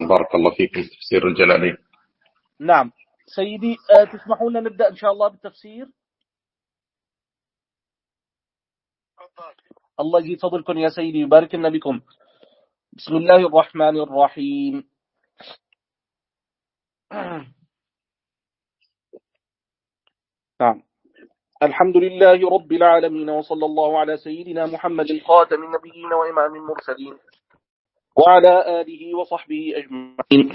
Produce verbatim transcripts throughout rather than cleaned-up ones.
بارك الله فيكم تفسير الجلالين. نعم سيدي، آه تسمحون نبدأ إن شاء الله بالتفسير. الله يجزي فضلكم يا سيدي، يبارك لنا بكم. بسم الله الرحمن الرحيم. نعم. الحمد لله رب العالمين، وصلى الله على سيدنا محمد خاتم النبيين وإمام المرسلين وعلى آله وصحبه أجمعين.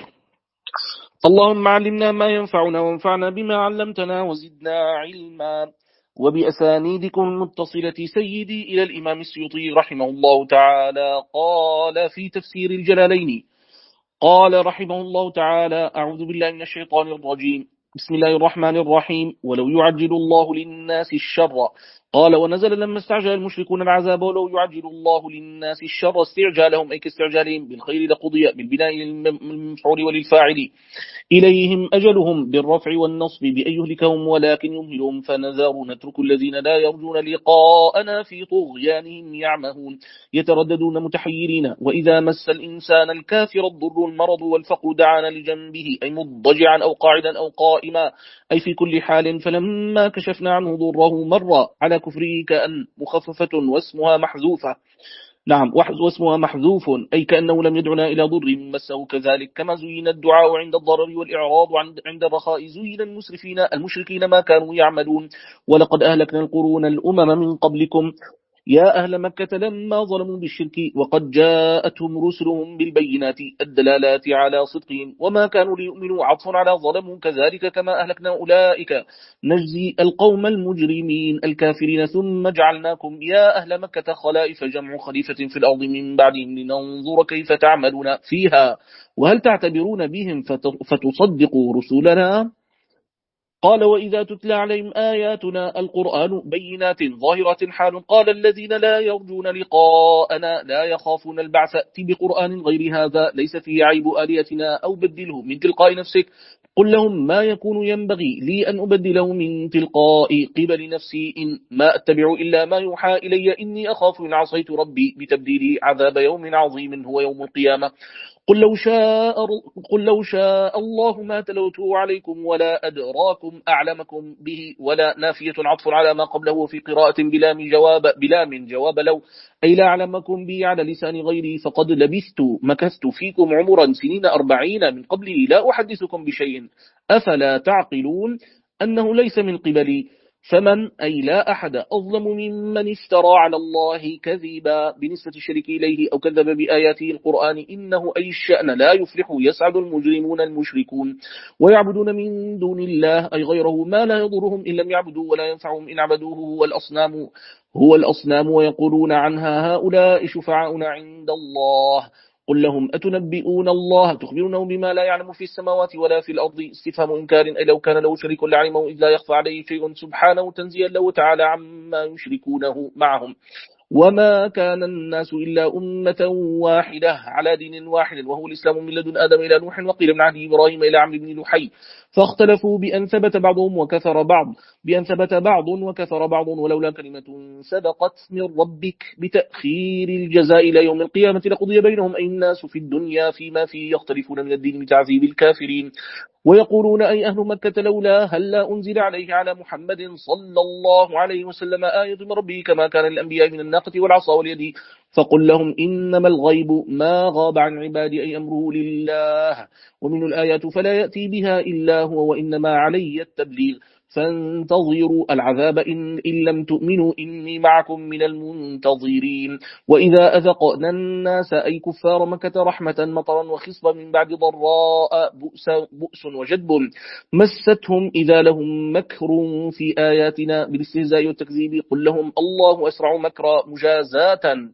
اللهم علمنا ما ينفعنا وانفعنا بما علمتنا وزدنا علما. وبأسانيدكم المتصلة سيدي إلى الإمام السيوطي رحمه الله تعالى قال في تفسير الجلالين، قال رحمه الله تعالى: أعوذ بالله من الشيطان الرجيم، بسم الله الرحمن الرحيم. ولو يعجل الله للناس الشر، قال ونزل لما استعجل المشركون العذاب ولو يعجل الله للناس الشر استعجالهم أي كاستعجالهم بالخير لقضي بالبناء للمفعول وللفاعل إليهم أجلهم بالرفع والنصب بأن يهلكهم ولكن يمهلهم فنذر نترك الذين لا يرجون لقاءنا في طغيانهم يعمهون يترددون متحيرين. وإذا مس الإنسان الكافر الضر المرض والفقر دعانا لجنبه أي مضجعا أو قاعدا أو قائما أي في كل حال، فلما كشفنا عنه ضره مر على كفره كأن مخففة واسمها محذوفة. نعم، واسمها محذوف أي كأنه لم يدعنا إلى ضر مسه. كذلك كما زين الدعاء عند الضرر والإعراض عند الرخاء زين المسرفين المشركين ما كانوا يعملون. ولقد أهلكنا القرون الأمم من قبلكم يا أهل مكة لما ظلموا بالشرك وقد جاءتهم رسلهم بالبينات الدلالات على صدقهم وما كانوا ليؤمنوا عطف على ظلموا. كذلك كما أهلكنا أولئك نجزي القوم المجرمين الكافرين. ثم جعلناكم يا أهل مكة خلائف جمع خليفة في الأرض من بعدهم لننظر كيف تعملون فيها وهل تعتبرون بهم فتصدقوا رسولنا. قال وإذا تتلى عليهم آياتنا القرآن بينات ظاهرات حال قال الذين لا يرجون لقاءنا لا يخافون البعث ائت بقرآن غير هذا ليس فيه عيب آليتنا أو بدله من تلقاء نفسك. قل لهم ما يكون ينبغي لي أن أبدله من تلقاء قبل نفسي إن ما أتبع إلا ما يوحى إلي إني أخاف إن عصيت ربي بتبديل عذاب يوم عظيم هو يوم القيامة. قل لو شاء قل لو شاء الله ما تلوته عليكم ولا أدراكم أعلمكم به ولا نافية عطف على ما قبله في قراءة بلا من جواب بلا من جواب لو أي لا أعلمكم به على لسان غيري فقد لبثت مكثت فيكم عمرا سنين أربعين من قبله لا أحدثكم بشيء أفلا تعقلون أنه ليس من قبلي. فمن أي لا أحد أظلم ممن افترى على الله كذبا بنسبة الشرك إليه أو كذب بآياته القرآن إنه أي الشأن لا يفلح يسعد المجرمون المشركون ويعبدون من دون الله أي غيره ما لا يضرهم إن لم يعبدوا ولا ينفعهم إن عبدوه هو الأصنام هو الأصنام ويقولون عنها هؤلاء شفعاؤنا عند الله. قل لهم أتنبئون الله تخبرونه بما لا يعلم في السماوات ولا في الأرض استفهام إنكار أي لو كان له شريك لعلمه إذ لا يخفى عليه شيء سبحانه تنزيا له تعالى عما يشركونه معهم. وما كان الناس إلا أمة واحدة على دين واحد وهو الإسلام من لدن آدم إلى نوح وقيل من عهد إبراهيم إلى عمرو بن لحي فاختلفوا بأن ثبت بعضهم وكثر بعض بأن ثبت بعض وكثر بعض ولولا كلمة سبقت من ربك بتأخير الجزاء إلى يوم القيامة لقضي بينهم أي الناس في الدنيا فيما فيه يختلفون من الدين بتعذيب الكافرين. ويقولون أي أهل مكة لولا هلا أنزل عليه على محمد صلى الله عليه وسلم آية من ربه كما كان للأنبياء من الناقة والعصا واليد. فقل لهم إنما الغيب ما غاب عن عبادي أي أمره لله ومن الآيات فلا يأتي بها إلا هو وإنما علي التبليغ فانتظروا العذاب إن, إن لم تؤمنوا إني معكم من المنتظرين. وإذا أذقنا الناس أي كفار مكة رحمة مطرا وخصبا من بعد ضراء بؤس, بؤس وجدب مستهم إذا لهم مكر في آياتنا بالاستهزاء والتكذيب قل لهم الله أسرع مكرا مجازاة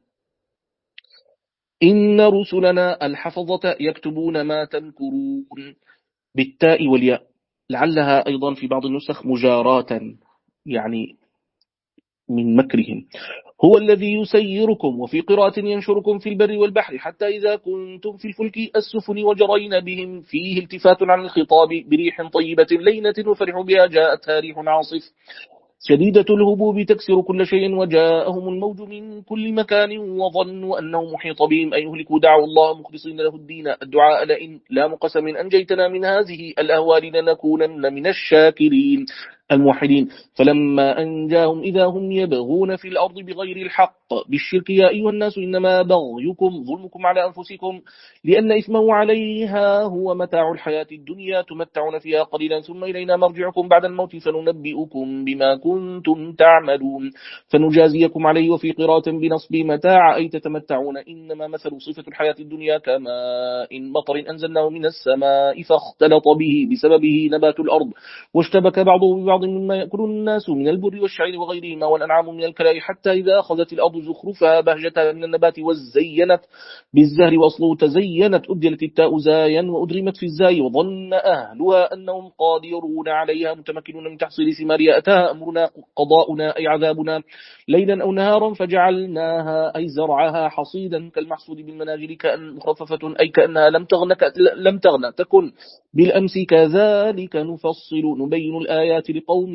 إن رسلنا الحفظة يكتبون ما تمكرون بالتاء والياء لعلها أيضا في بعض النسخ مجاراة يعني من مكرهم. هو الذي يسيركم وفي قراءة ينشركم في البر والبحر حتى إذا كنتم في الفلك السفن وجرين بهم فيه التفات عن الخطاب بريح طيبة لينة وفرحوا بها جاءتها ريح عاصف شديدة الهبوب تكسر كل شيء، وجاءهم الموج من كل مكان وظنوا أنه محيط بهم أن يهلكوا، دعوا الله مخلصين له الدين الدعاء لئن لا مقسم أنجيتنا من هذه الأهوال لنكونن من الشاكرين الموحدين. فلما أنجاهم إذا هم يبغون في الأرض بغير الحق بالشرك. يا أيها الناس إنما بغيكم ظلمكم على أنفسكم، لأن إثمه عليها هو متاع الحياة الدنيا تمتعون فيها قليلا ثم إلينا مرجعكم بعد الموت فننبئكم بما كنتم تعملون فنجازيكم عليه. وفي قراءة بنصب متاع أي تتمتعون. إنما مثل صفة الحياة الدنيا كماء إن مطر أنزلناه من السماء فاختلط به بسببه نبات الأرض واشتبك بعضه ببعض مما يأكل الناس من البر والشعير وغيرهما والأنعام من الكلاء، حتى إذا أخذت الأرض زخرفها بهجتها من النبات وزينت بالزهر وأصله تزينت أبدلت التاء زايا وأدرمت في الزاي وظن أهلها أنهم قادرون عليها متمكنون من تحصيل ثمارها أتاها أمرنا قضاؤنا أي عذابنا ليلا أو نهارا فجعلناها أي زرعها حصيدا كالمحصود بالمناجل كأن مخففة أي كأنها لم تغن لم تغن تكن بالأمس كذلك نفصل نبين الآيات لقوم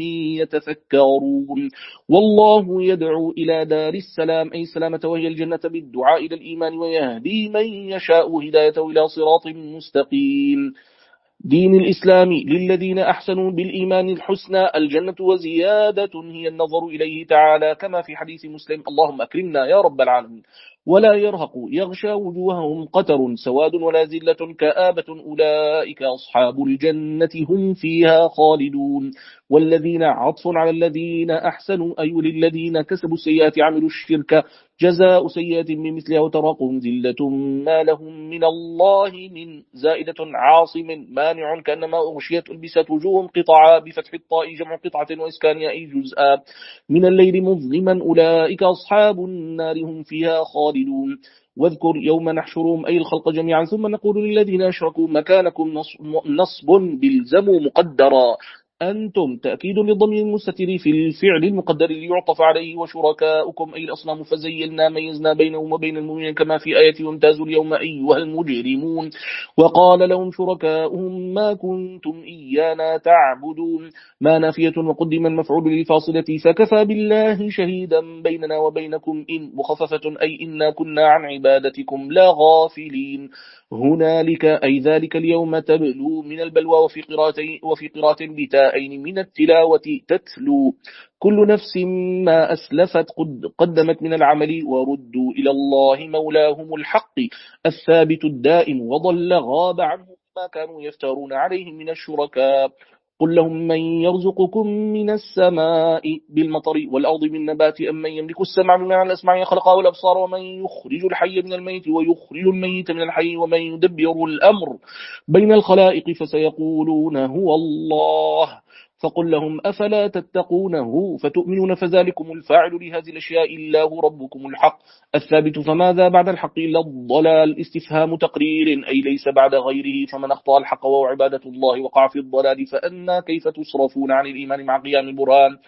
يتفكرون. والله يدعو إلى دار السلام أي سلامة وهي الجنة بالدعاء إلى الإيمان ويهدي من يشاء هدايته إلى صراط مستقيم. دين الإسلام للذين أحسنوا بالإيمان الحسنى الجنة وزيادة هي النظر إليه تعالى كما في حديث مسلم اللهم أكرمنا يا رب العالمين. ولا يرهق يغشى وجوههم قتر سواد ولا زلة كآبة أولئك أصحاب الجنة هم فيها خالدون. والذين عطف على الذين أحسنوا أي للذين كسبوا السيئات عملوا الشرك جزاء سيئة بمثلها وتراقهم ذلة ما لهم من الله من زائدة عاصم مانع كأنما أغشيت ألبست وجوههم قطعا بفتح الطاء جمع قطعة وإسكانها أي جزءا من الليل مظلما أولئك أصحاب النار هم فيها خالدون. واذكر يوم نحشرهم أي الخلق جميعا ثم نقول للذين أشركوا مكانكم نصب بالزموا مقدرا أنتم تأكيد للضمير المستتر في الفعل المقدر ليعطف عليه وشركاؤكم أي الأصنام فزيلنا ميزنا بينهم وبين المؤمنين كما في آية وامتازوا اليوم أيها المجرمون. وقال لهم شركاؤهم ما كنتم إيانا تعبدون ما نافية وقدم المفعول للفاصلة فكفى بالله شهيدا بيننا وبينكم إن مخففة أي إنا كنا عن عبادتكم لا غافلين. هنالك أي ذلك اليوم تبلو من البلوى وفي قراءة وفي قراءة بتاءين من التلاوة تتلو كل نفس ما أسلفت قدمت من العمل وردوا إلى الله مولاهم الحق الثابت الدائم وضل غاب عنهم ما كانوا يفترون عليه من الشركاء. قل لهم من يرزقكم من السماء بالمطر والأرض بالنبات أم من يملك السمع بمعنى الأسماع خلقه والأبصار ومن يخرج الحي من الميت ويخرج الميت من الحي ومن يدبر الأمر بين الخلائق فسيقولون هو الله. فقل لهم أفلا تتقونه فتؤمنون فذلكم الفاعل لهذه الأشياء الله ربكم الحق الثابت فماذا بعد الحق إلا الضلال استفهام تقرير أي ليس بعد غيره فمن أخطأ الحق وهو عبادة الله وقع في الضلال فأنا كيف تصرفون عن الإيمان مع قيام البرهان.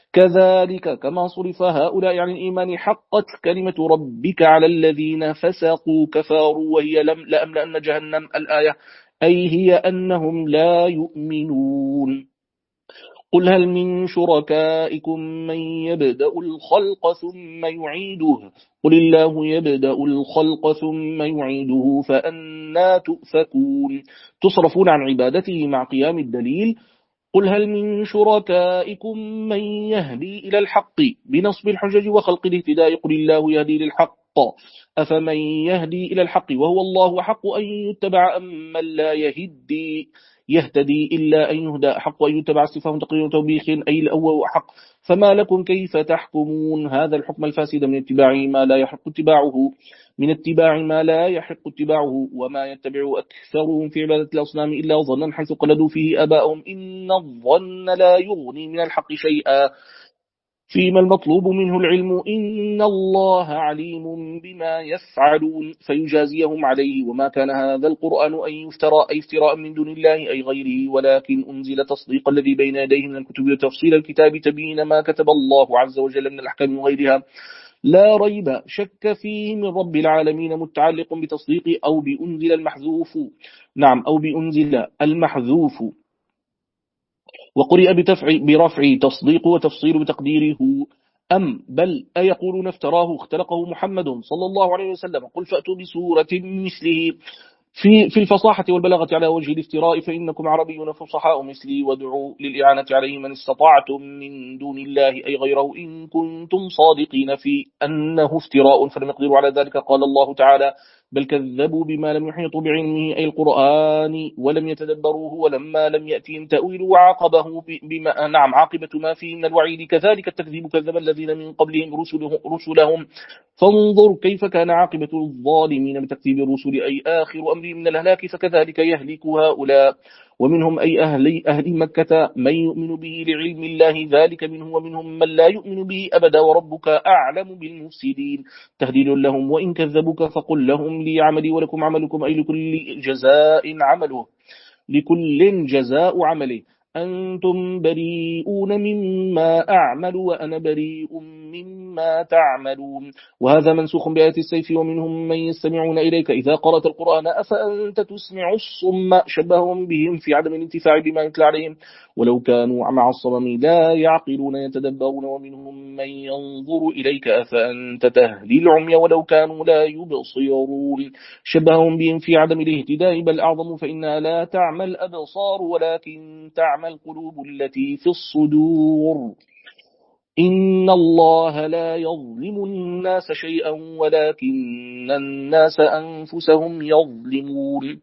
كذلك كما صرف هؤلاء عن الإيمان حقت كلمة ربك على الذين فسقوا كفاروا وهي لم لأملأن جهنم الآية أي هي أنهم لا يؤمنون. قل هل من شركائكم من يبدأ الخلق ثم يعيده قل الله يبدأ الخلق ثم يعيده فأنا تؤفكون تصرفون عن عبادته مع قيام الدليل. قل هل من شركائكم من يهدي إلى الحق بنصب الحجج وخلق الاهتداء قل الله يهدي للحق أفمن يهدي إلى الحق وهو الله حق أن يتبع أم من لا يهدي يهتدي إلا أن يهدى حق أن يتبع استفهام تقرير توبيخ أي الأول حق. فما لكم كيف تحكمون هذا الحكم الفاسد من اتباع ما لا يحق اتباعه من اتباع ما لا يحق اتباعه وما يتبع أكثرهم في عبادة الأصنام إلا ظنا حيث قلدوا فيه أباءهم إن الظن لا يغني من الحق شيئا فيما المطلوب منه العلم إن الله عليم بما يفعلون فيجازيهم عليه. وما كان هذا القرآن أن يفترى أي افتراء من دون الله أي غيره ولكن أنزل تصديق الذي بين يديه من الكتب وتفصيل الكتاب تبين ما كتب الله عز وجل من الأحكام وغيرها لا ريب شك فيه من رب العالمين متعلق بتصديق أو بأنزل المحذوف نعم أو بأنزل المحذوف وقرئ بتفع برفع تصديق وتفصيل بتقديره أم بل أيقولون افتراه اختلقه محمد صلى الله عليه وسلم قل فأتوا بسورة مثله في في الفصاحة والبلاغة على وجه الافتراء فإنكم عربيون فصحاء مثلي وادعوا للإعانة عليه من استطعتم من دون الله أي غيره إن كنتم صادقين في أنه افتراء فلم يقدروا على ذلك. قال الله تعالى بل كذبوا بما لم يحيطوا بعلمه أي القرآن ولم يتدبروه ولما لم يأتهم تأويل وعاقبه بما نعم عاقبة ما فيه من الوعيد كذلك التكذيب كذب الذين من قبلهم رسلهم, رسلهم فانظر كيف كان عاقبة الظالمين بتكذيب الرسل أي آخر أمر من الهلاك فكذلك يهلك هؤلاء. ومنهم أي أهل, أهل مكة من يؤمن به لعلم الله ذلك منه ومنهم من لا يؤمن به أبدا وربك أعلم بالمفسدين. تهديد لهم وإن كذبوك فقل لهم لي عملي ولكم عملكم أي لكل جزاء عمله لكل جزاء عمله أنتم بريئون مما أعمل وأنا بريء مما تعملون. وهذا منسوخ بآيات السيف ومنهم من يستمعون إليك إذا قرأت القرآن أفأنت تسمع الصم شبههم بهم في عدم الانتفاع بما يتلى عليهم ولو كانوا مع الصمم لا يعقلون يتدبرون. ومنهم من ينظر إليك أفأنت تهدي العمي ولو كانوا لا يبصرون شبههم بهم في عدم الاهتداء بل أعظم فإنها لا تعمى الأبصار ولكن تعمى القلوب التي في الصدور. إن الله لا يظلم الناس شيئا ولكن الناس أنفسهم يظلمون.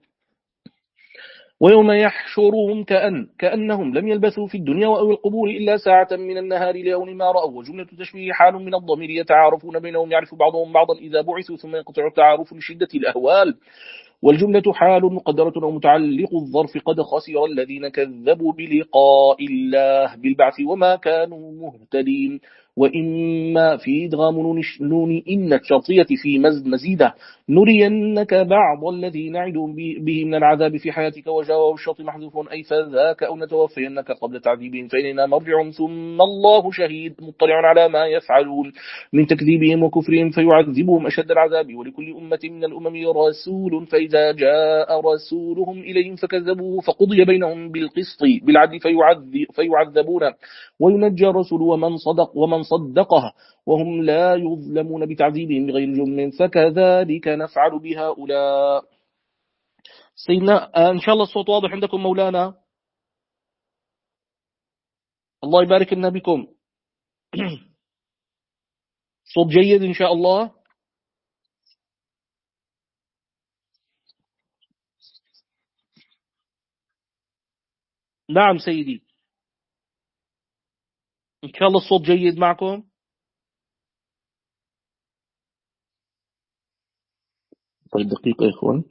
ويوم يحشرهم كأن كأنهم لم يلبثوا في الدنيا أو القبور إلا ساعة من النهار ليوم ما رأوا وجملة تشبيه حال من الضمير يتعارفون بينهم يعرف بعضهم بعضا إذا بعثوا ثم ينقطع التعارف لشدة الأهوال والجملة حال مقدرة أو متعلق الظرف قد خسر الذين كذبوا بلقاء الله بالبعث وما كانوا مهتدين. وإما في إدغام نون إن الشرطية في مزيدة نرينك بعض الذي نعدهم به من العذاب في حياتك وجاءه الشرط محذوف أي فذاك أو نتوفينك قبل تعذيبهم فإننا مرجعهم ثم الله شهيد مطلع على ما يفعلون من تكذيبهم وكفرهم فيعذبهم أشد العذاب ولكل أمة من الأمم رسول فإذا جاء رسولهم إليهم فكذبوه فقضي بينهم بالقسط بالعدل فيعذب فيعذبون وينجى الرسول ومن صدق ومن صدقه وهم لا يظلمون بتعذيبهم بغير جرم فكذلك نفعل بهؤلاء. سيدنا إن شاء الله الصوت واضح عندكم مولانا؟ الله يبارك لنا بكم. صوت جيد إن شاء الله. نعم سيدي إن شاء الله الصوت جيد معكم. طيب دقيقة يا إخوان.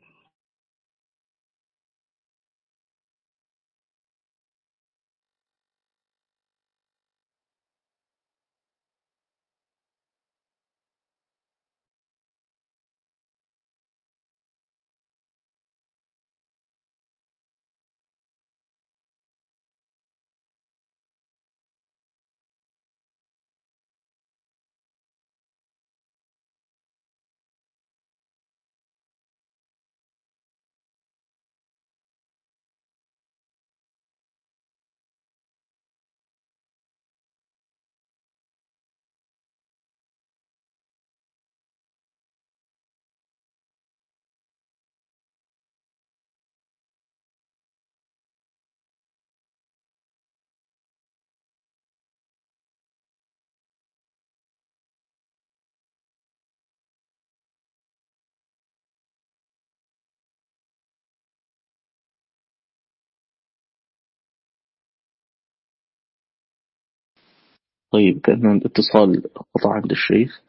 طيب كأن الاتصال قطع عند الشيخ.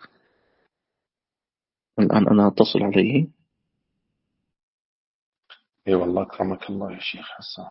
الآن أنا أتصل عليه. اي والله كرمك الله يا شيخ حسان.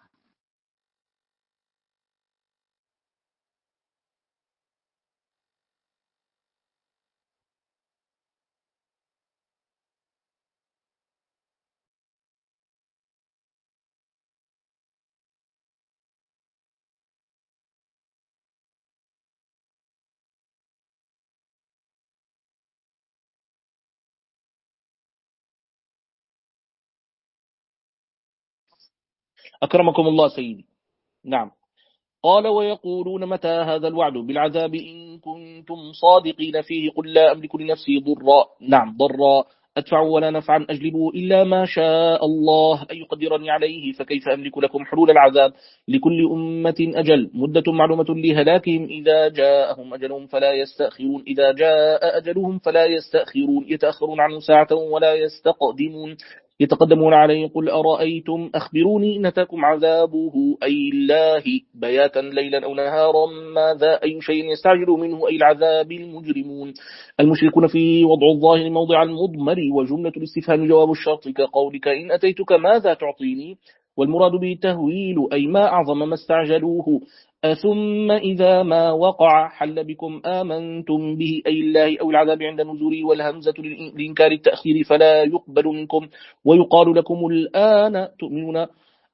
أكرمكم الله سيدي. نعم قال ويقولون متى هذا الوعد بالعذاب إن كنتم صادقين فيه قل لا أملك لنفسي ضرا نعم ضرا أدفع ولا نفعا أجلب إلا ما شاء الله أن يقدرني عليه فكيف أملك لكم حلول العذاب لكل أمة أجل مدة معلومة لهلاكهم إذا جاءهم أجلهم فلا يستأخرون إذا جاء أجلهم فلا يستأخرون يتأخرون عنه ساعة ولا يستقدمون يتقدمون عليه قل أرأيتم أخبروني إن أتاكم عذابه أي الله بياتا ليلا أو نهارا ماذا أي شيء يستعجل منه أي العذاب المجرمون المشركون في وضع الظاهر موضع المضمر وجملة الاستفهام جواب الشرط كقولك إن أتيتك ماذا تعطيني والمراد به التهويل أي ما أعظم ما استعجلوه ثم إذا ما وقع حل بكم آمنتم به أي الله أو العذاب عند نزوله والهمزة لإنكار التأخير فلا يقبل منكم ويقال لكم الآن تؤمنون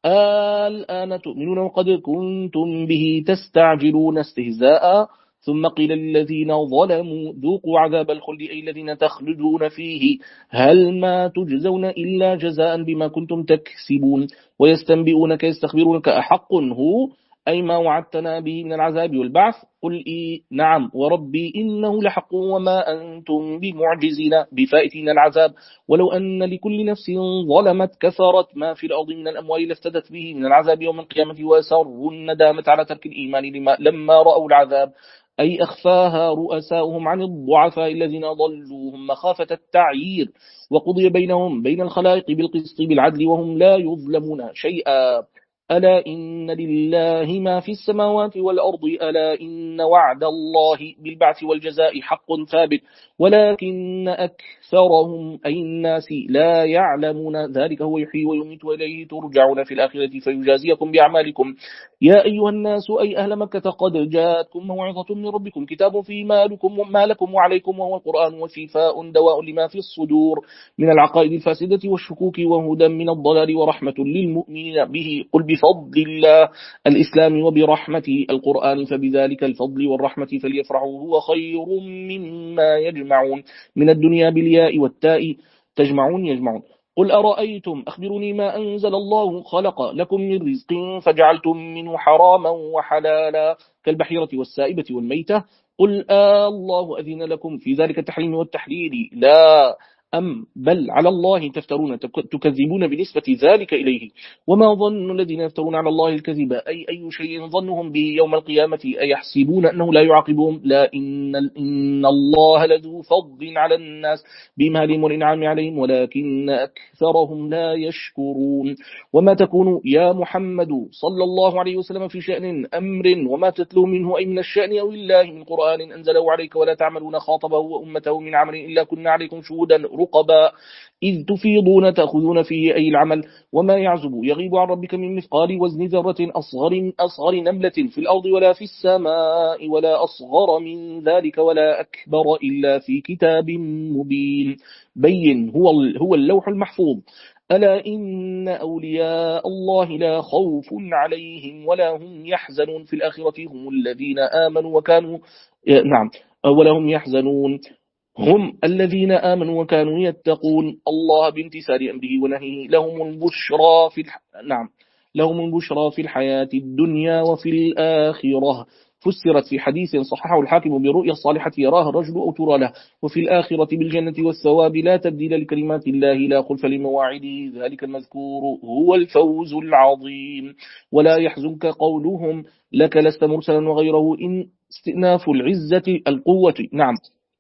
الآن تؤمنون وقد كنتم به تستعجلون استهزاء ثم قيل للذين ظلموا ذوقوا عذاب الخلد أي الذين تخلدون فيه هل ما تجزون إلا جزاء بما كنتم تكسبون ويستنبئونك يستخبرونك أحق هو أي ما وعدتنا به من العذاب والبعث قل إيه نعم وربي إنه لحق وما أنتم بمعجزين بفائتين العذاب ولو أن لكل نفس ظلمت كثرت ما في الأرض من الأموال لافتدت به من العذاب يوم القيامة وسروا الندامة على ترك الإيمان لما لما رأوا العذاب أي أخفاها رؤساؤهم عن الضعفاء الذين ضلوهم مخافة التعيير وقضي بينهم بين الخلائق بالقسط بالعدل وهم لا يظلمون شيئا ألا إن لله ما في السماوات والأرض ألا إن وعد الله بالبعث والجزاء حق ثابت ولكن أكثرهم أي الناس لا يعلمون ذلك هو يحيي ويميت وإليه ترجعون في الآخرة فيجازيكم بأعمالكم يا أيها الناس أي أهل مكة قد جاءتكم موعظة من ربكم كتاب فيه ما لكم, ما لكم وعليكم وهو القرآن وشفاء دواء لما في الصدور من العقائد الفاسدة والشكوك وهدى من الضلال ورحمة للمؤمنين به قل بفضل الله الإسلام وبرحمته القرآن فبذلك الفضل والرحمة فليفرحوا هو خير مما يجمعون من الدنيا بالياء والتاء تجمعون يجمعون قل أرأيتم أخبروني ما أنزل الله خلق لكم من رزق فجعلتم منه حراما وحلالا كالبحيرة والسائبة والميتة قل آه الله أذن لكم في ذلك التحريم والتحليل لا أم بل على الله تفترون تكذبون بنسبة ذلك إليه وما ظن الذين يفترون على الله الكذب أي أي شيء ظنهم به يوم القيامة أيحسبون أنه لا يعاقبهم لا إن, إن الله لذو فضل على الناس بمال والإنعام عليهم ولكن أكثرهم لا يشكرون وما تكون يا محمد صلى الله عليه وسلم في شأن أمر وما تتلو منه أي من الشأن أو الله من قرآن أنزله عليك ولا تعملون خاطبه وأمته من عمل إلا كنا عليكم شهودا رقبا إذ تفيضون تأخذون فيه أي العمل وما يعزب يغيب عن ربك من مثقال وزن ذرة أصغر, أصغر نملة في الأرض ولا في السماء ولا أصغر من ذلك ولا أكبر إلا في كتاب مبين بين هو, هو اللوح المحفوظ ألا إن أولياء الله لا خوف عليهم ولا هم يحزنون في الآخرة هم الذين آمنوا وكانوا نعم ولا هم يحزنون هم الذين آمنوا وكانوا يتقون الله بامتثال أمره ونهيه لهم البشرى في الح... نعم لهم البشرى في الحياة الدنيا وفي الآخرة فسرت في حديث صححه الحاكم برؤيا الصالحة يراها الرجل أو ترى له وفي الآخرة بالجنة والثواب لا تبديل لكلمات الله لا خلف لمواعيده ذلك المذكور هو الفوز العظيم ولا يحزنك قولهم لك لست مرسلا وغيره إن استئناف العزة القوة نعم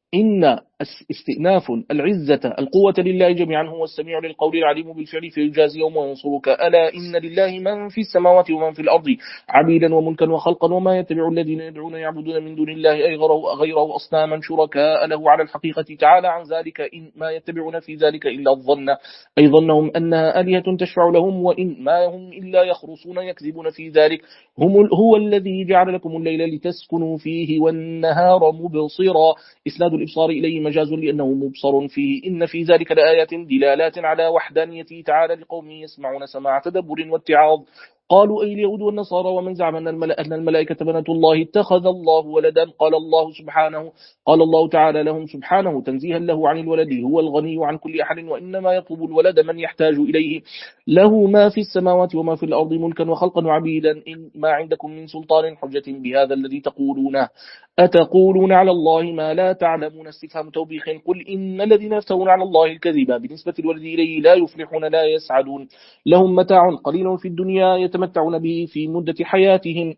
إن استئناف العزة القوة لله جميعا هو السميع للقول العليم بالفعل فيجازي يوم وينصرك ألا إن لله من في السماوات ومن في الأرض عبيدا وملكا وخلقا وما يتبع الذين يدعون يعبدون من دون الله أي غيره, غيره أصناما شركاء له على الحقيقة تعالى عن ذلك إن ما يتبعون في ذلك إلا الظن أي ظنهم أنها آلهة تشفع لهم وإن ما هم إلا يخرصون يكذبون في ذلك هم هو الذي جعل لكم الليل لتسكنوا فيه والنهار مبصرا إسناد الإبصار إليه مجاز لأنه مبصر فيه إن في ذلك لآيات دلالات على وحدانيته تعالى لقوم يسمعون سماع تدبر واتعاظ قالوا أي اليهود والنصارى ومن زعم أن الملائكة, أن الملائكة بنات الله اتخذ الله ولدا. قال الله سبحانه قال الله تعالى لهم سبحانه تنزيها له عن الولد هو الغني عن كل أحد وإنما يطلب الولد من يحتاج إليه له ما في السماوات وما في الأرض ملكا وخلقا وعبيدا إن ما عندكم من سلطان حجة بهذا الذي تقولونه أتقولون على الله ما لا تعلمون. استفهام توبيخ. قل إن الذين يفترون على الله الكذب بالنسبة الولد إليه لا يفلحون لا يسعدون لهم متاع قليل في الدنيا يتمتعون به في مدة حياتهم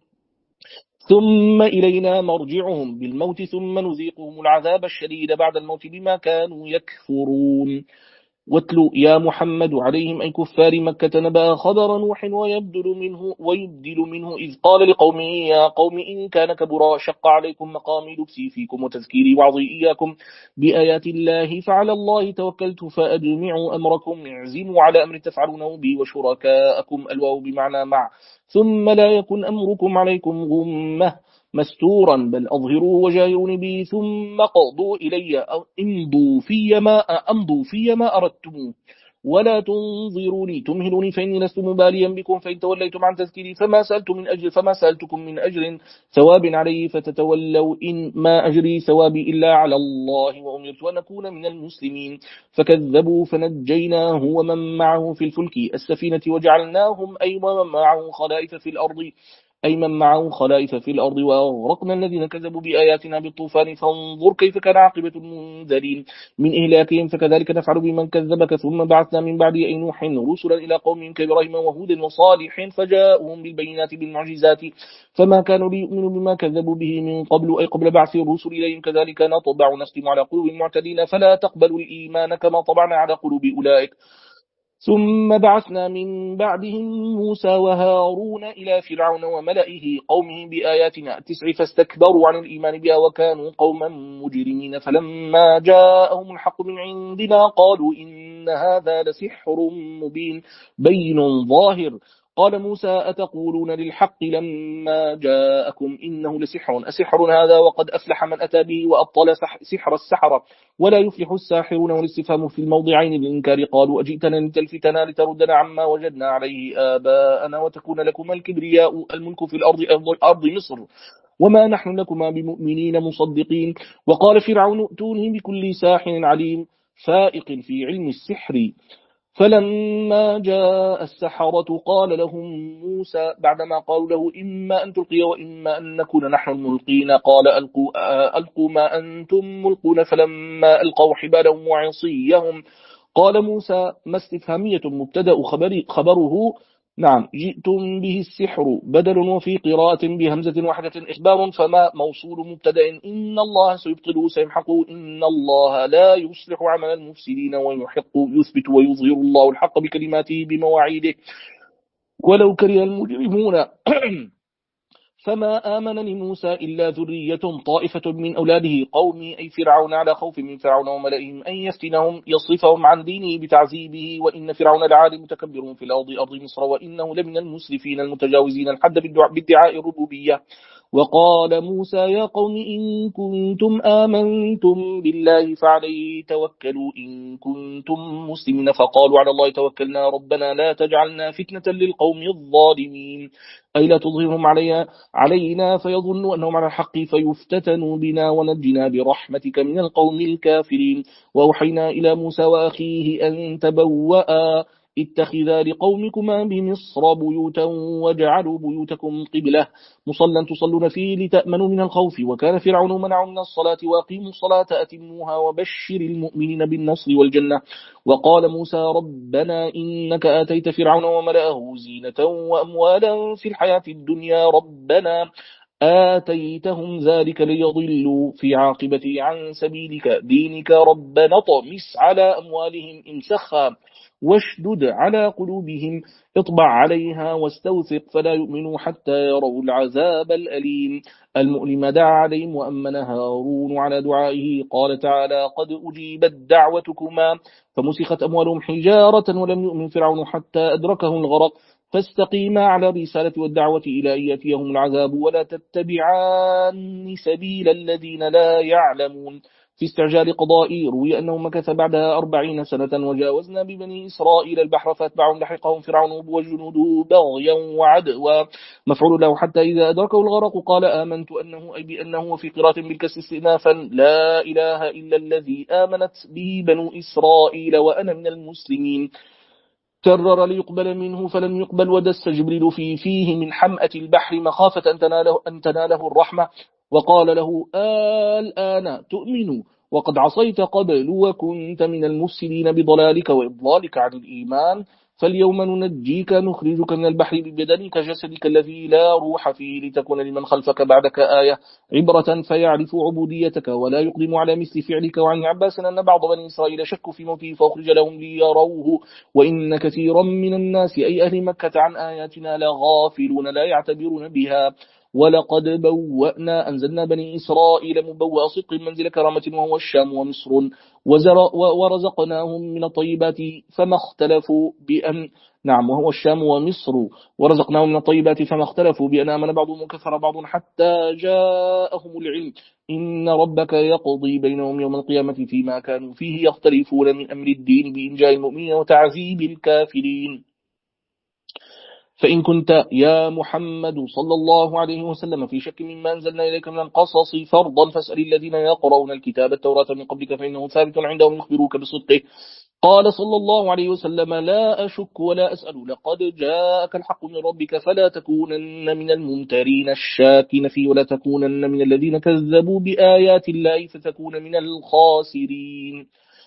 ثم إلينا مرجعهم بالموت ثم نذيقهم العذاب الشديد بعد الموت بما كانوا يكفرون. واتلو يا محمد عليهم أي كفار مكة نبأ خبر نوح ويبدل منه, ويبدل منه إذ قال لقومه يا قوم إن كان كبر شق عليكم مقامي لبسي فيكم وتذكيري وعظي إياكم بآيات الله فعلى الله توكلت فأجمعوا أمركم اعزموا على أمر تفعلونه بي وشركاءكم الواو بمعنى مع ثم لا يكن أمركم عليكم غمة مستورا بل أظهروا وجاهرون به ثم قضوا إلي امضوا في ما أمضوا في ما أردتم ولا تنظروني تمهلوني فإني لست مباليا بكم فإن توليتم عن تذكيري فما سألت من أجر فما سألتكم من أجر ثواب عليه فتتولوا إن ما أجري ثوابي إلا على الله وأمرت أن أكون من المسلمين فكذبوا فنجيناه ومن معه في الفلك السفينة وجعلناهم أي ومن معه خلائف في الأرض أي من معه خلائف في الأرض وأغرقنا الذين كذبوا بآياتنا بالطوفان فانظر كيف كان عاقبة المنذرين من إهلاكهم فكذلك نفعل بمن كذبك ثم بعثنا من بعد أي نوح رسلا إلى قومهم كإبراهيم وهود وصالح فجاءهم بالبينات بالمعجزات فما كانوا ليؤمنوا بما كذبوا به من قبل أي قبل بعث الرسل إليهم كذلك نطبع نستم على قلوب المعتدين فلا تقبلوا الإيمان كما طبعنا على قلوب أولئك ثم بعثنا من بعدهم موسى وهارون إلى فرعون وملئه قومه بآياتنا التسع فاستكبروا عن الإيمان بها وكانوا قوما مجرمين فلما جاءهم الحق من عندنا قالوا إن هذا لسحر مبين بين ظاهر قال موسى أتقولون للحق لما جاءكم إنه لسحر أسحر هذا وقد أفلح من أتى به وأبطل سحر السحرة ولا يفلح الساحرون والاستفهام في الموضعين للإنكار قالوا أجئتنا لتلفتنا لتردنا عما وجدنا عليه آباءنا وتكون لكم الكبرياء الملك في الأرض أرض مصر وما نحن لكما بمؤمنين مصدقين وقال فرعون ائتوني بكل ساحر عليم فائق في علم السحر فلما جاء السحرة قال لهم موسى بعدما قالوا له إما أن تلقي وإما أن نكون نحن الملقين قال ألقوا, ألقوا ما أنتم ملقون فلما ألقوا حبالهم وعصيهم قال موسى ما استفهامية مبتدأ خبر خبره نعم جئتم به السحر بدل وفي قراءة بهمزة واحدة إخبار فما موصول مبتدأ إن الله سيبطله سيمحقه إن الله لا يصلح عمل المفسدين ويحق يثبت ويظهر الله الحق بكلماته بمواعيده ولو كره المجرمون فما آمن لموسى إلا ذرية طائفة من أولاده قومي أي فرعون على خوف من فرعون وملئهم أن يفتنهم يصرفهم عن دينه بتعذيبه وإن فرعون لعال متكبر في الأرض أرض مصر وإنه لمن المسرفين المتجاوزين الحد بادعاء الربوبية وقال موسى يا قوم إن كنتم آمنتم بالله فعليه توكلوا إن كنتم مسلمين فقالوا على الله توكلنا ربنا لا تجعلنا فتنة للقوم الظالمين أي لا تظهرهم عليها علينا فيظنوا أنهم على الحق فيفتتنوا بنا ونجنا برحمتك من القوم الكافرين وأوحينا إلى موسى وأخيه أن تبوأ اتخذا لقومكما بمصر بيوتا واجعلوا بيوتكم قبلة مصلا تصلون فيه لتأمنوا من الخوف وكان فرعون منع من الصلاة وأقيموا الصلاة أتموها وبشر المؤمنين بالنصر والجنة وقال موسى ربنا إنك آتيت فرعون وملأه زينة وأموالا في الحياة الدنيا ربنا آتيتهم ذلك ليضلوا في عاقبة عن سبيلك دينك ربنا طمس على أموالهم امسخها واشدد على قلوبهم اطبع عليها واستوثق فلا يؤمنوا حتى يروا العذاب الأليم المؤلم دعا عليهم وأمن هارون على دعائه قال تعالى قد أجيبت دعوتكما فمسخت أموالهم حجارة ولم يؤمن فرعون حتى أدركه الغرق فاستقيما على الرسالة والدعوة إلى أن يأتيهم العذاب ولا تتبعان سبيل الذين لا يعلمون في استعجال قضائي. روي أنه مكث بعدها أربعين سنة. وجاوزنا ببني إسرائيل البحر فاتبعهم لحقهم فرعون وجنوده بغيا وعدوا مفعول له حتى إذا أدركه الغرق قال آمنت أنه أي بأنه وفي قراءة بالكسر استئنافا لا إله إلا الذي آمنت به بنو إسرائيل وأنا من المسلمين. كرر ليقبل منه فلم يقبل ودس جبريل في فيه من حمأة البحر مخافة أن تناله, أن تناله الرحمة وقال له الآن تؤمن وقد عصيت قبل وكنت من المفسدين بضلالك وإضلالك عن الإيمان فاليوم ننجيك نخرجك من البحر ببدنك جسدك الذي لا روح فيه لتكون لمن خلفك بعدك آية عبرة فيعرف عبوديتك ولا يقدم على مثل فعلك. وعن عباس أن بعض بني إسرائيل شكوا في موته فأخرج لهم ليروه وإن كثيرا من الناس أي أهل مكة عن آياتنا لغافلون لا يعتبرون بها. ولقد بوأنا أنزلنا بني إسرائيل مبوأ صدق منزل كرامة وهو الشام ومصر ورزقناهم من الطيبات فما اختلفوا بأن نعم وهو الشام ومصر ورزقناهم من الطيبات فما اختلفوا بأن آمن بعضهم وكفر بعض حتى جاءهم العلم إن ربك يقضي بينهم يوم القيامة فيما كانوا فيه يختلفون من أمر الدين بإنجاء المؤمنين وتعذيب الكافرين. فإن كنت يا محمد صلى الله عليه وسلم في شك مما أنزلنا إليك من القصص فرضا فاسأل الذين يقرؤون الكتاب التوراة من قبلك فإنه ثابت عندهم يخبروك بصدقه. قال صلى الله عليه وسلم لا أشك ولا أسأل لقد جاءك الحق من ربك فلا تكونن من الممترين الشاكين فيه ولا تكونن من الذين كذبوا بآيات الله فتكون من الخاسرين.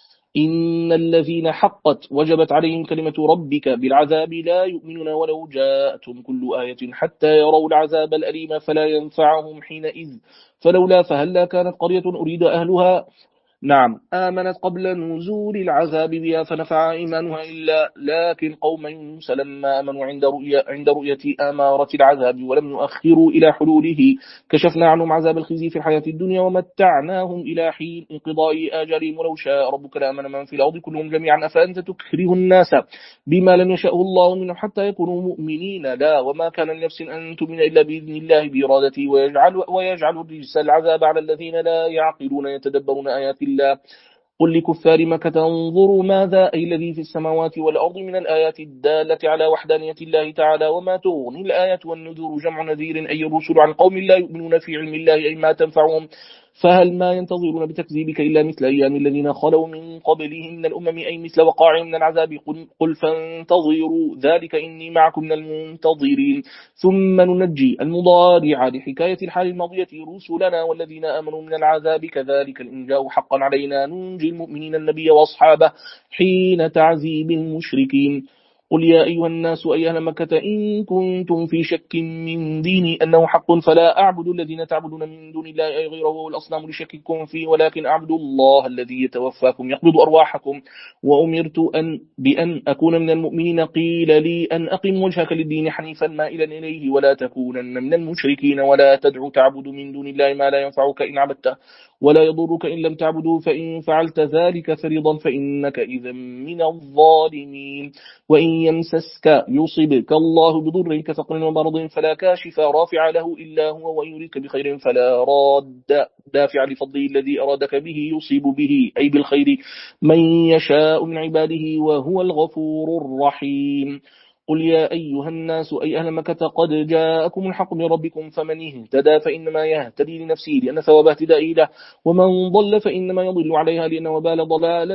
إن الذين حقت وجبت عليهم كلمة ربك بالعذاب لا يؤمنون ولو جاءتهم كل آية حتى يروا العذاب الأليم فلا ينفعهم حينئذ فلولا فهلا كانت قرية أريد أهلها نعم آمنت قبل نزول العذاب بها فنفع إيمانها إلا لكن قوم يونس لما آمنوا عند رؤية, عند رؤية آمارة العذاب ولم يؤخروا إلى حلوله كشفنا عنهم عذاب الخزي في الحياة الدنيا ومتعناهم إلى حين انقضاء آجالهم ولو شاء ربك لآمن من في الأرض كلهم جميعا أفأنت تكره الناس بما لم يشأه الله منهم حتى يكونوا مؤمنين لا وما كان لنفس أن تؤمن إلا بإذن الله بإرادته ويجعل, ويجعل الرجس العذاب على الذين لا يعقلون يتدبرون آيات الله. قل لكفار مكة تنظروا ماذا أي الذي في السماوات والأرض من الآيات الدالة على وحدانية الله تعالى وما تغني الآيات والنذور جمع نذير أي الرسل عن قوم لا يؤمنون في علم الله أي ما تنفعهم فهل ما ينتظرون بتكذيبك إلا مثل أيام الذين خلوا من قبلهم من الأمم أي مثل وقاع من العذاب قل فانتظروا ذلك إني معكم من المنتظرين. ثم ننجي المضارع لحكاية الحال الماضية رسلنا والذين آمنوا من العذاب كذلك الإنجاء حقا علينا ننجي المؤمنين النبي وأصحابه حين تعذيب المشركين. قل يا أيها الناس أي أهل مكة إن كنتم في شك من ديني أنه حق فلا أعبد الذين تعبدون من دون الله أي غيره والأصنام لشككم فيه ولكن أعبد الله الذي يتوفاكم يقبض أرواحكم وأمرت أن بأن أكون من المؤمنين قيل لي أن أقم وجهك للدين حنيفا مائلا إليه ولا تكونن من المشركين ولا تدعو تعبد من دون الله ما لا ينفعك إن عبدته ولا يضرك إن لم تعبدوا فإن فعلت ذلك فريضا فإنك إذا من الظالمين. وإن يمسسك يصبك الله بضر كفقر ومرض فلا كاشف رافع له إلا هو وإن يريدك بخير فلا راد دافع لفضله الذي أرادك به يصيب به أي بالخير من يشاء من عباده وهو الغفور الرحيم. قل يا أيها الناس أي أهل مكة قد جاءكم الحق من ربكم فمن اهتدى فإنما يهتدي لنفسه لأن ثواب اهتدائه له ومن ضل فإنما يضل عليها لأن وبال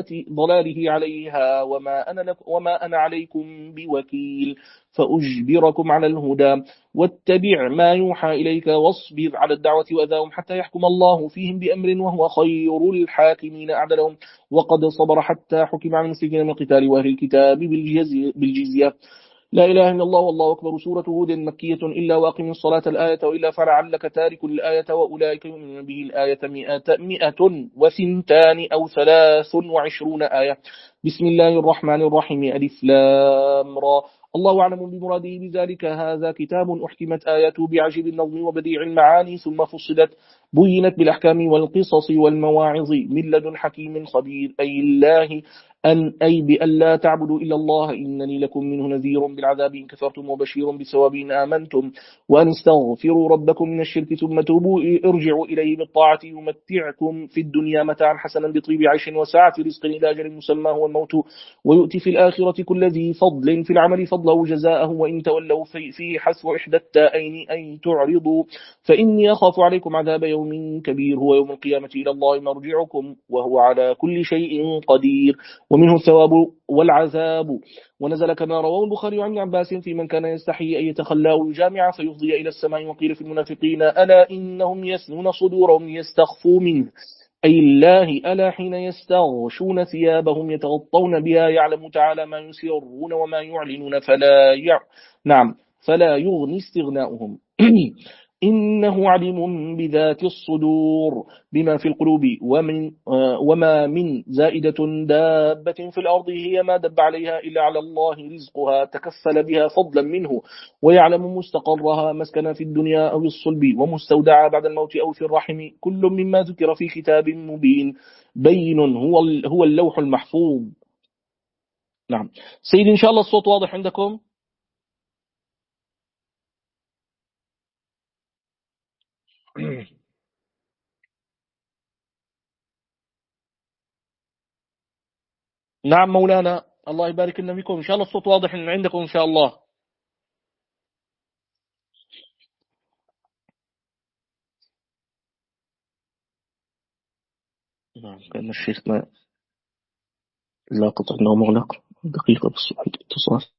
ضلاله عليها وما أنا, لك وما أنا عليكم بوكيل فأجبركم على الهدى واتبع ما يوحى إليك واصبر على الدعوة وأذاهم حتى يحكم الله فيهم بأمر وهو خير الحاكمين أعدلهم وقد صبر حتى حكم عن المسلمين من قتال وأهل الكتاب بالجزية. لا إله إلا الله والله أكبر. سورة هود مكية إلا وأقم الصلاة الآية وإلا فلعلك تارك الآية وأولئك يؤمنون به الآية مئة, مئة وثنتان أو ثلاث وعشرون آية. بسم الله الرحمن الرحيم ألف لام را الله أعلم بمراده بذلك هذا كتاب أحكمت آياته بعجب النظم وبديع المعاني ثم فصلت بينت بالأحكام والقصص والمواعظ من لدن حكيم خبير أي الله أن أي بأن لا تعبدوا إلا الله إنني لكم منه نذير بالعذاب إن كفرتم وبشير بالثواب إن آمنتم وأن استغفروا ربكم من الشرك ثم توبوا ارجعوا إليه بالطاعة يمتعكم في الدنيا متاعا حسنا بطيب عيش وسعة رزق إلى أجل مسمى هو الموت ويؤتي في الآخرة كل ذي فضل في العمل فضله جزاءه وإن تولوا في, في حسب إحدى التائين أن تعرضوا فإني أخاف عليكم عذاب يوم كبير هو يوم القيامة إلى الله مرجعكم وهو على كل شيء قدير ومنه الثواب والعذاب ونزل كما رواه البخاري عن عباس في من كان يستحي أن يتخلى ويجامع فيفضي إلى السماء وقيل في المنافقين ألا إنهم يسنون صدورهم يستخفوا منه أي الله ألا حين يستغشون ثيابهم يتغطون بها يعلم تعالى ما يسرون وما يعلنون فلا يع... نعم فلا يغني استغناؤهم إنه عليم بذات الصدور بما في القلوب ومن وما من زائدة دابة في الأرض هي ما دب عليها إلا على الله رزقها تكفل بها فضلا منه ويعلم مستقرها مسكنا في الدنيا أو الصلب ومستودعا بعد الموت أو في الرحم كل مما ذكر في كتاب مبين بين هو هو اللوح المحفوظ. نعم سيدي إن شاء الله الصوت واضح عندكم؟ نعم مولانا الله يبارك لنا بكم إن شاء الله الصوت واضح عندكم إن شاء الله. نعم كان الشيخ ما لا قطع أنه مغلق دقيقة بس اتصال.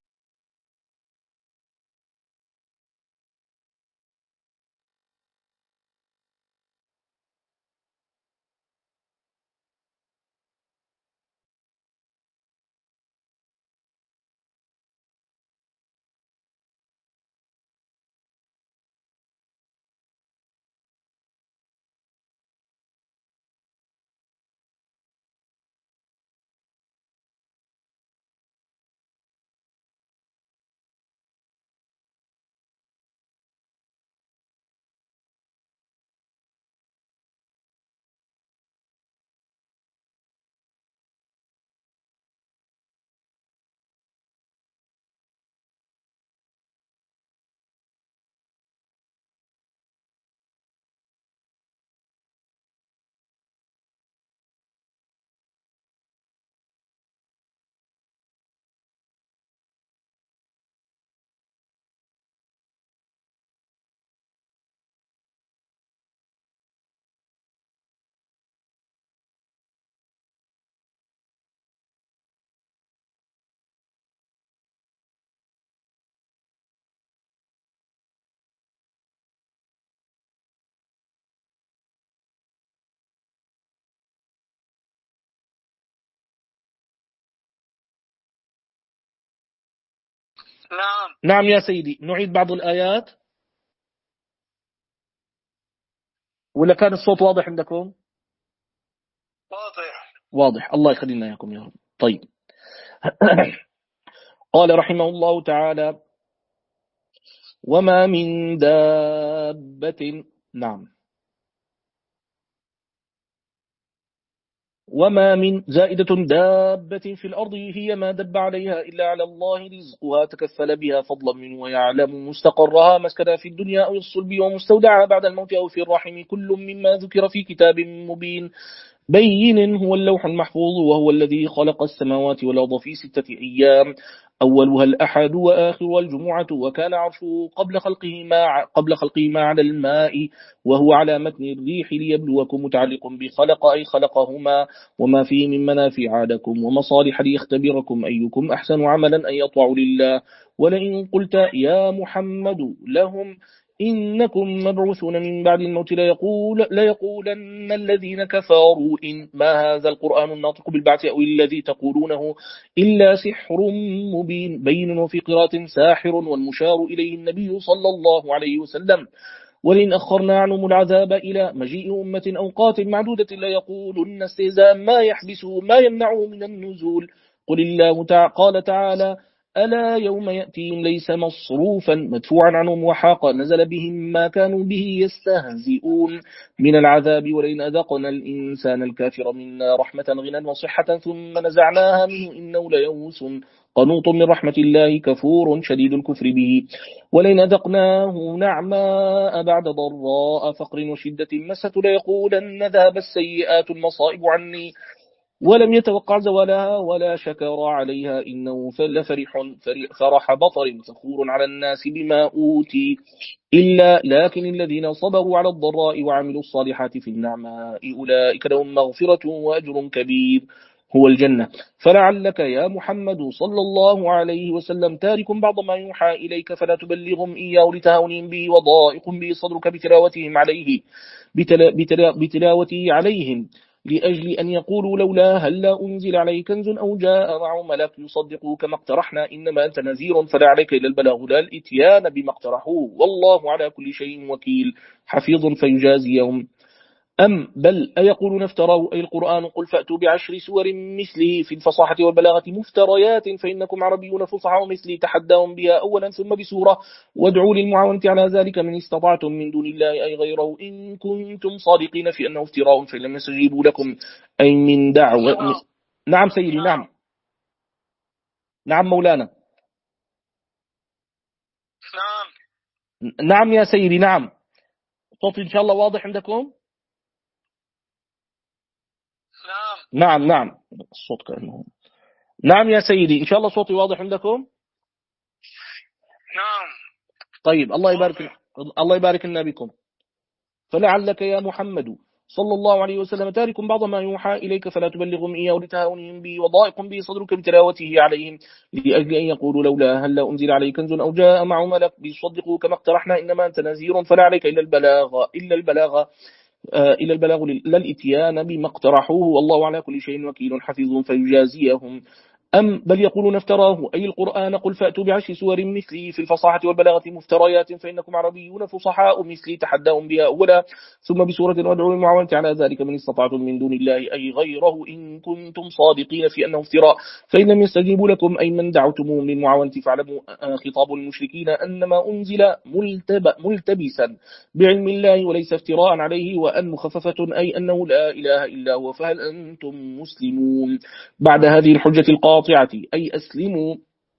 نعم نعم يا سيدي نعيد بعض الآيات ولا كان الصوت واضح عندكم؟ واضح واضح الله يخلينا إياكم يا رب. طيب قال رحمه الله تعالى وما من دابة نعم وما من زائدة دابة في الأرض هي ما دب عليها إلا على الله رزقها تكفل بها فضلا منه ويعلم مستقرها مسكنها في الدنيا أو الصلب ومستودعها بعد الموت أو في الرحم كل مما ذكر في كتاب مبين بين هو اللوح المحفوظ وهو الذي خلق السماوات والأرض في ستة أيام أولها الأحد وآخرها الجمعة وكان عرشه قبل خلقه ما قبل خلقه ما على الماء وهو على متن الريح ليبلوكم متعلق بخلق أي خلقهما وما فيه من منافع لكم ومصالح ليختبركم أيكم أحسن عملا أن يطوع لله ولئن قلت يا محمد لهم إنكم مبعوثون من بعد الموت ليقول ليقولن الذين كفروا إن ما هذا القرآن الناطق بالبعث أو الذي تقولونه إلا سحر مبين بين وفي قراءة ساحر والمشار إليه النبي صلى الله عليه وسلم ولئن أخرنا عنهم العذاب إلى مجيء أمة أوقات معدودة ليقولن استهزاء ما يحبسه ما يمنعه من النزول قل الله تعالى قال تعالى ألا يوم يأتيهم ليس مصروفا مدفوعا عنهم وحاق نزل بهم ما كانوا به يستهزئون من العذاب. ولئن أذقنا الإنسان الكافر منا رحمة غنى وصحة ثم نزعناها منه إنه ليئوس قنوط من رحمة الله كفور شديد الكفر به. ولئن أذقناه نعماء بعد ضراء فقر وشدة مسته ليقولن ذهب السيئات المصائب عني ولم يتوقع زوالها ولا شكر عليها إنه لفرح فرح بطر فخور على الناس بما أوتي إلا لكن الذين صبروا على الضراء وعملوا الصالحات في النعماء أولئك لهم مغفرة وأجر كبير هو الجنة. فلعلك يا محمد صلى الله عليه وسلم تارك بعض ما يوحى إليك فلا تبلغهم إياه لتهونهم به وضائق به صدرك بتلاوتهم عليه بتلا بتلا بتلاوته عليهم لأجل أن يقولوا لولا هل لا أنزل عليه كنز أو جاء معه ملك يصدقه كما اقترحنا إنما أنت نذير فلا عليك إلى البلاغ لا الإتيان بما اقترحوه والله على كل شيء وكيل حفيظ فيجازيهم. أم بل أيقولون افتروا أي القرآن قل فأتوا بعشر سور مثله في الفصاحة والبلاغة مفتريات فإنكم عربيون فصحى مثلي تحداهم بها أولا ثم بسورة وادعوا للمعاونة على ذلك من استطعتم من دون الله أي غيره إن كنتم صادقين في أنه افتراء فإن لم يستجيبوا لكم أي من دعوة. نعم سيدي. نعم نعم مولانا. نعم نعم يا سيدي. نعم صوتي إن شاء الله واضح عندكم. نعم نعم الصوت كأنه. نعم يا سيدي إن شاء الله صوتي واضح عندكم. نعم طيب الله يبارك الله يبارك لنا بكم. فلعلك يا محمد صلى الله عليه وسلم تارك بعض ما يوحى إليك فلا تبلغهم إياه لتهاونهم به وضائق به صدرك بتلاوته عليهم لأجل أن يقولوا لولا هل لا أنزل عليه كنز أو جاء معه ملك بيصدقوا كما اقترحنا إنما أنت نذير فلا عليك إلا البلاغ إلا البلاغ آه إلى البلاغ لا الإتيان بما اقترحوه والله على كل شيء وكيل حفيظ فيجازيهم. أم بل يقولون افتراه أي القرآن قل فأتوا بعشر سور مثلي في الفصاحة والبلاغة مفتريات فإنكم عربيون فصحاء مثلي تحداهم بها أولا ثم بسورة وادعوا المعاونة على ذلك من استطعتم من دون الله أي غيره إن كنتم صادقين في أنه افتراء فإن لم يستجيبوا لكم أي من دعوتموهم للمعاونة فاعلموا خطاب المشركين أنما أنزل ملتب ملتبسا بعلم الله وليس افتراء عليه وأن مخففة أي أنه لا إله إلا هو فهل أنتم مسلمون. بعد هذه الحجة القاطعة أي أسلموا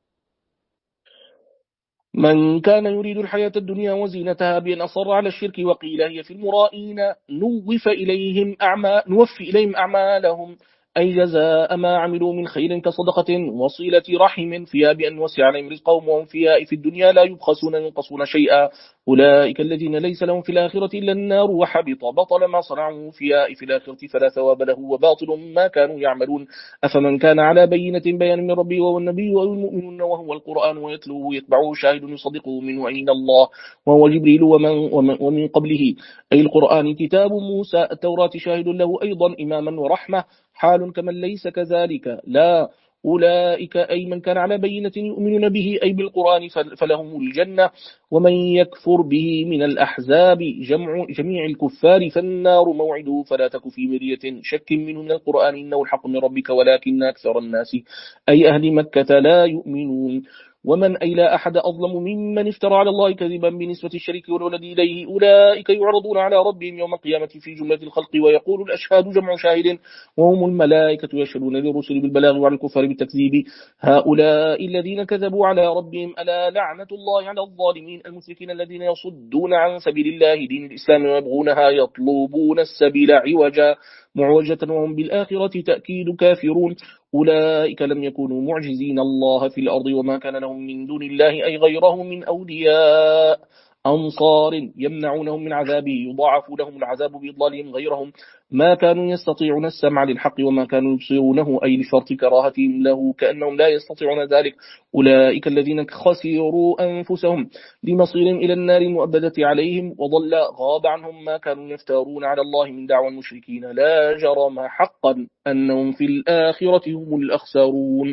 من كان يريد الحياة الدنيا وزينتها بأن أصر على الشرك وقيل هي في المرائين نوف إليهم أعمال نوفي إليهم أعمالهم أي جزاء ما عملوا من خير كصدقة وصيلة رحم فيها بأن وسع عليهم رزقهم وهم فيها في الدنيا لا يبخسون ينقصون شيئا أولئك الذين ليس لهم في الآخرة إلا النار وحبط بطل ما صنعوا فيها في الآخرة فلا ثواب له وباطل ما كانوا يعملون. أفمن كان على بينة بيان من ربه وهو النبي والمؤمنون وهو القرآن ويتلوه يتبعه شاهد يصدقه منه عند الله وهو جبريل ومن, ومن, ومن قبله أي القرآن كتاب موسى التوراة شاهد له أيضا إماما ورحمة حال كمن ليس كذلك لا أولئك أي من كان على بينة يؤمنون به أي بالقرآن فلهم الجنة ومن يكفر به من الأحزاب جمع جميع الكفار فالنار موعده فلا تك في مرية شك منه من القرآن إنه الحق من ربك ولكن أكثر الناس أي أهل مكة لا يؤمنون. ومن أي لا أحد أظلم ممن افترى على الله كذبا بنسبة الشريك والولد إليه أولئك يعرضون على ربهم يوم القيامة في جملة الخلق ويقول الأشهاد جمع شاهد وهم الملائكة يشهدون للرسل بالبلاغ وعلى الكفار بالتكذيب هؤلاء الذين كذبوا على ربهم ألا لعنة الله على الظالمين المشركين الذين يصدون عن سبيل الله دين الإسلام ويبغونها يطلبون السبيل عوجا معوجة وهم بالآخرة تأكيد كافرون أولئك لم يكونوا معجزين الله في الأرض وما كان لهم من دون الله أي غيره من أولياء أنصار يمنعونهم من عذابه يضاعف لهم العذاب بإضلالهم غيرهم ما كانوا يستطيعون السمع للحق وما كانوا يبصرونه أي لشرط كراهتهم له كأنهم لا يستطيعون ذلك أولئك الذين خسروا أنفسهم لمصير إلى النار المؤبدة عليهم وضل غاب عنهم ما كانوا يفترون على الله من دعوى المشركين لا جرم حقا أنهم في الآخرة هم الأخسرون.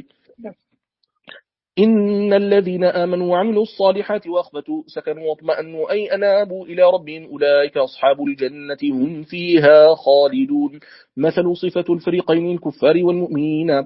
إن الذين آمنوا وعملوا الصالحات وأخبتوا سكنوا واطمأنوا أي أنابوا إلى ربهم أولئك أصحاب الجنة هم فيها خالدون. مثل صفة الفريقين الكفار والمؤمنين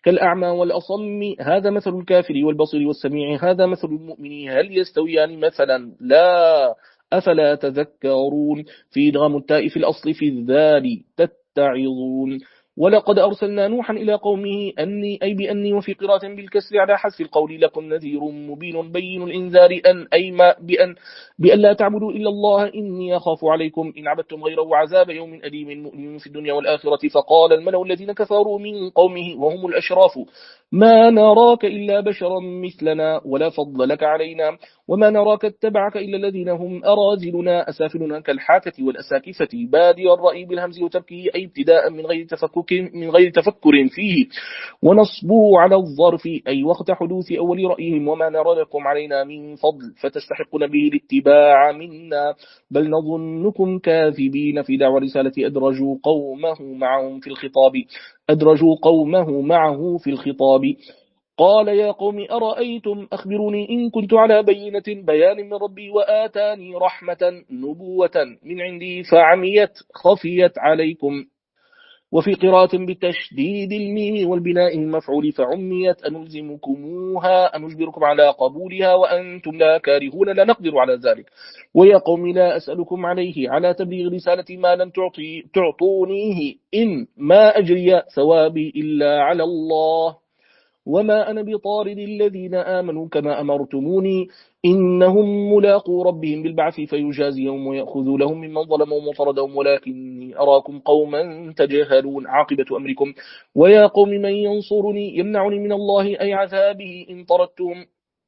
كالأعمى والأصم، هذا مثل الكافر والبصير والسميع، هذا مثل المؤمن، هل يستويان مثلا؟ لا، أفلا تذكرون. في إدغام التاء في الأصل في الذال تتعظون. ولقد أرسلنا نوحا إلى قومه أني أي بأني، وفي قراءة بالكسر على حذف القول لكم نذير مبين بين الإنذار أن أي ما بأن بأن لا تعبدوا إلا الله إني أخاف عليكم إن عبدتم غيره عذاب يوم أليم مؤلم في الدنيا والآخرة. فقال الملأ الذين كفروا من قومه وهم الأشراف ما نراك إلا بشرا مثلنا ولا فضل لك علينا وما نراك اتبعك إلا الذين هم أراذلنا أسافلنا كالحاكة والأساكفة بادي الرأي بالهمز وتركه أي ابتداء من غير تفكك من غير تفكر فيه، ونصبه على الظرف أي وقت حدوث أول رأيهم وما نرى لكم علينا من فضل فتستحقون به الاتباع منا بل نظنكم كاذبين. في دعوى رسالة أدرجوا قومه معهم في الخطاب أدرجوا قومه معه في الخطاب. قال يا قوم أرأيتم أخبروني إن كنت على بينة بيان من ربي وآتاني رحمة نبوة من عندي فعميت خفيت عليكم. وفي قراءة بتشديد الميم والبناء المفعول فعميت أنلزمكموها أنجبركم على قبولها وأنتم لا كارهون لا نقدر على ذلك. ويا قوم لا أسألكم عليه على تبليغ رسالة ما لم تعطي تعطونيه إن ما أجري ثوابي إلا على الله وما أنا بطارد الذين آمنوا كما أمرتموني إنهم ملاقوا ربهم بالبعث فيجازيهم ويأخذ لهم ممن ظلموا وطردهم ولكني أراكم قوما تجهلون عاقبة أمركم. ويا قوم من ينصرني يمنعني من الله أي عذابه إن طردتهم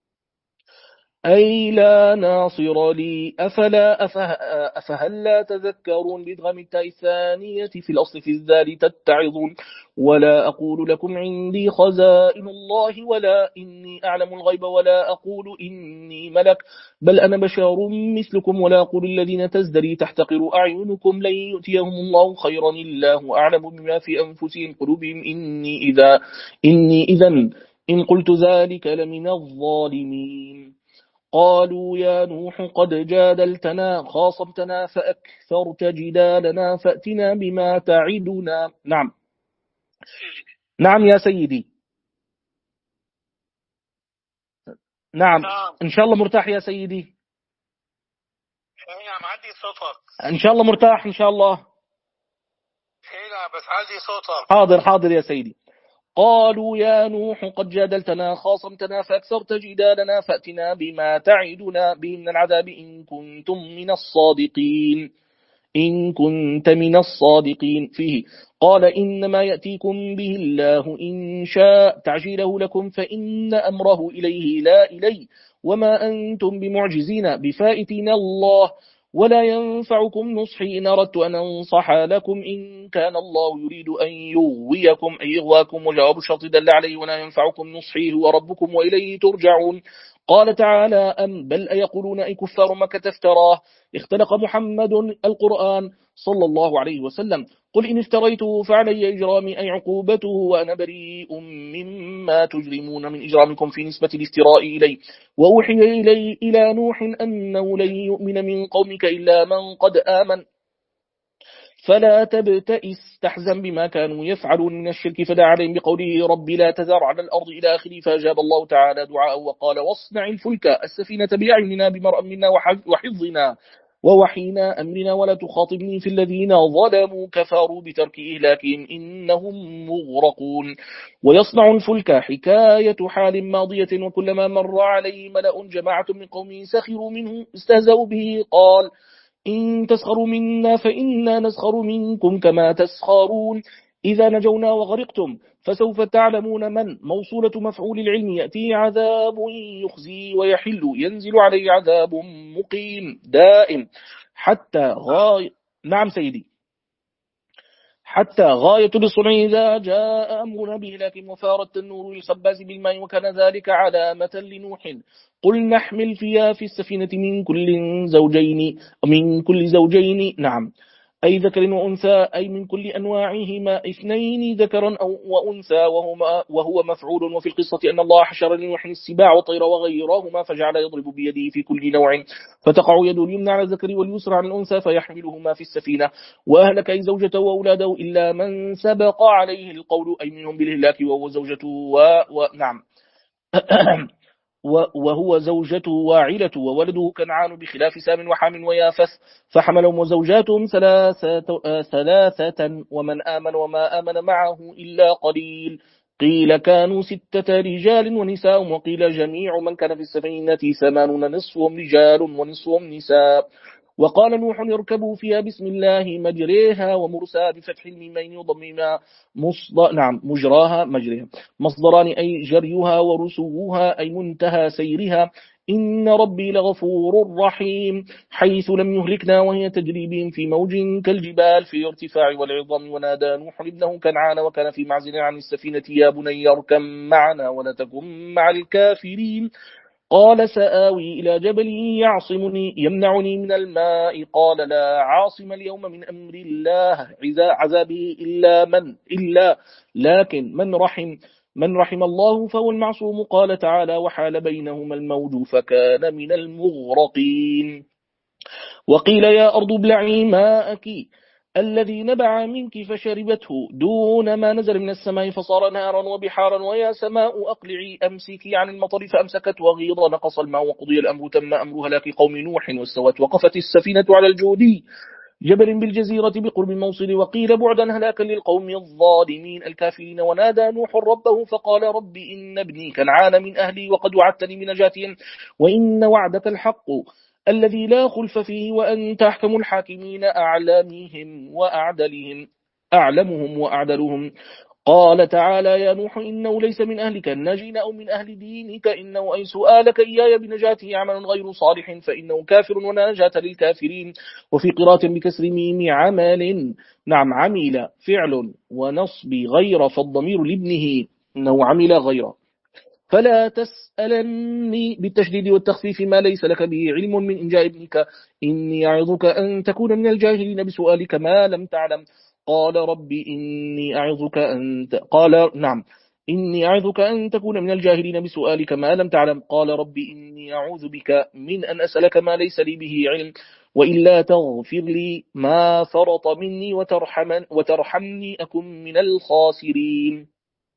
أي لا ناصر لي أفلا أفه أفهل لا تذكرون بإدغام التاء الثانية في الأصل في الذال تتعظون. ولا أقول لكم عندي خزائن الله ولا إني أعلم الغيب ولا أقول إني ملك بل أنا بشر مثلكم ولا أقول الذين تزدري تحتقر أعينكم لن يؤتيهم الله خيرا الله أعلم بما في أنفسهم قلوبهم إني إذا إني إذن إن قلت ذلك لمن الظالمين. قالوا يا نوح قد جادلتنا خاصمتنا فأكثرت جدالنا فأتنا بما تعدنا. نعم نعم يا سيدي. نعم إن شاء الله مرتاح يا سيدي. نعم عدي صوتك إن شاء الله مرتاح إن شاء الله. لا بس عدي صوتك. حاضر حاضر يا سيدي. قالوا يا نوح قد جادلتنا خاصمتنا فأكثرت جدالنا فأتنا بما تعدنا به من العذاب إن كنتم من الصادقين إن كنت من الصادقين فيه. قال إنما يأتيكم به الله إن شاء تعجيله لكم فإن أمره إليه لا إلي وما أنتم بمعجزين بفائتين الله ولا ينفعكم نصحي إن أردت أن أنصح لكم إن كان الله يريد أن يغويكم أي يغواكم وجواب الشرط دل عليه ولا ينفعكم نصحي هو ربكم وإليه ترجعون. قال تعالى أم بل أيقولون أي كفار مكة افتراه اختلق محمد القرآن صلى الله عليه وسلم قل إن افتريته فعلي إجرامي أي عقوبته وأنا بريء مما تجرمون من إجرامكم في نسبة الافتراء إلي. وأوحي إلي إلى نوح أنه لن يؤمن من قومك إلا من قد آمن فلا تبتئس تحزن بما كانوا يفعلون من الشرك فدعا عليهم بقوله رب لا تذر على الأرض إلى آخره فأجاب الله تعالى دعاءه وقال واصنع الفلك السفينة بأعيننا بمرأ منا وحفظنا ووحينا أمرنا ولا تخاطبني في الذين ظلموا كفروا بترك إهلاكهم إنهم مغرقون. ويصنع الفلك حكاية حال ماضية وكلما مر عليه ملأ جماعة من قومه سخروا منه استهزأوا به قال إن تسخروا منا فإنا نسخر منكم كما تسخرون إذا نجونا وغرقتم فسوف تعلمون من موصولة مفعول العلم يأتي عذاب يخزي ويحل ينزل عليه عذاب مقيم دائم حتى غاية. نعم سيدي. حتى غاية للصنع إذا جاء أمرنا بإهلاك وفارت النور للخباز بالماء وكان ذلك علامة لنوح قل نحمل فيها في السفينة من كل زوجين من كل زوجين نعم أي ذكر وأنثى، أي من كل أنواعهما اثنين ذكرا أو وأنثى، وهما وهو مفعول. وفي القصة أن الله حشر لنوح السباع والطير وغيرهما فجعل يضرب بيده في كل نوع، فتقع يد اليمنى على الذكر واليسرى على الأنثى فيحملهما في السفينة. وأهلك أي زوجته وأولاده إلا من سبق عليه القول، أي منهم بالهلاك وهو زوجته و... و... نعم وهو زوجته وعيلته وولده كنعان، بخلاف سام وحام ويافث، فحملهم وزوجاتهم ثلاثة, ثلاثة ومن آمن وما آمن معه إلا قليل. قيل كانوا ستة رجال ونساء، وقيل جميع من كان في السفينة ثمانون، نصفهم رجال ونصفهم نساء. وقال نوح اركبوا فيها بسم الله مجريها ومرساها بفتح الميمين وضمهما مصدر نعم مجراها مجريها مصدران، أي جريها ورسوها، أي منتهى سيرها. إن ربي لغفور رحيم، حيث لم يهلكنا وهي تجري بهم في موج كالجبال في ارتفاع والعظام. ونادى نوح ابنه كنعان وكان في معزل عن السفينة يا بني اركب معنا ولا تكن مع الكافرين. قال سآوي إلى جبل يعصمني يمنعني من الماء. قال لا عاصم اليوم من أمر الله عذابه إلا من إلا لكن من رحم من رحم الله فهو المعصوم. قال تعالى وحال بينهما الموج فكان من المغرقين. وقيل يا أرض ابلعي ماءك الذي نبع منك فشربته دون ما نزل من السماء فصار نارا وبحارا. ويا سماء أقلعي أمسكي عن المطر فأمسكت وغيض نقص الماء وقضي الأمر تم أمر هلاك قوم نوح واستوت وقفت السفينة على الجودي جبل بالجزيرة بقرب الموصل. وقيل بعدا هلاكا للقوم الظالمين الكافرين. ونادى نوح ربه فقال رب إن ابني كنعان من أهلي وقد وعدتني بنجاتهم وإن وعدك الحق الذي لا خلف فيه وأنت أحكم الحاكمين أعلمهم وأعدلهم أعلمهم وأعدلهم. قال تعالى يا نوح إنه ليس من أهلك الناجين أو من أهل دينك إنه أي سؤالك إياي بنجاته عمل غير صالح فإنه كافر ولا نجاة للكافرين. وفي قراءة بكسر ميم عمل نعم عمل فعل ونصب غير فالضمير لابنه إنه عمل غير. فلا تسألني بالتشديد والتخفيف ما ليس لك به علم من إنجاء ابنك إني أعظك أن تكون من الجاهلين بسؤالك ما لم تعلم. قال رب إني أعظك أن ت... قال نعم إني أعظك أن تكون من الجاهلين بسؤالك ما لم تعلم. قال رب إني أعوذ بك من أن أسألك ما ليس لي به علم وإلا تغفر لي ما فرط مني وترحمن وترحمني أكن من الخاسرين.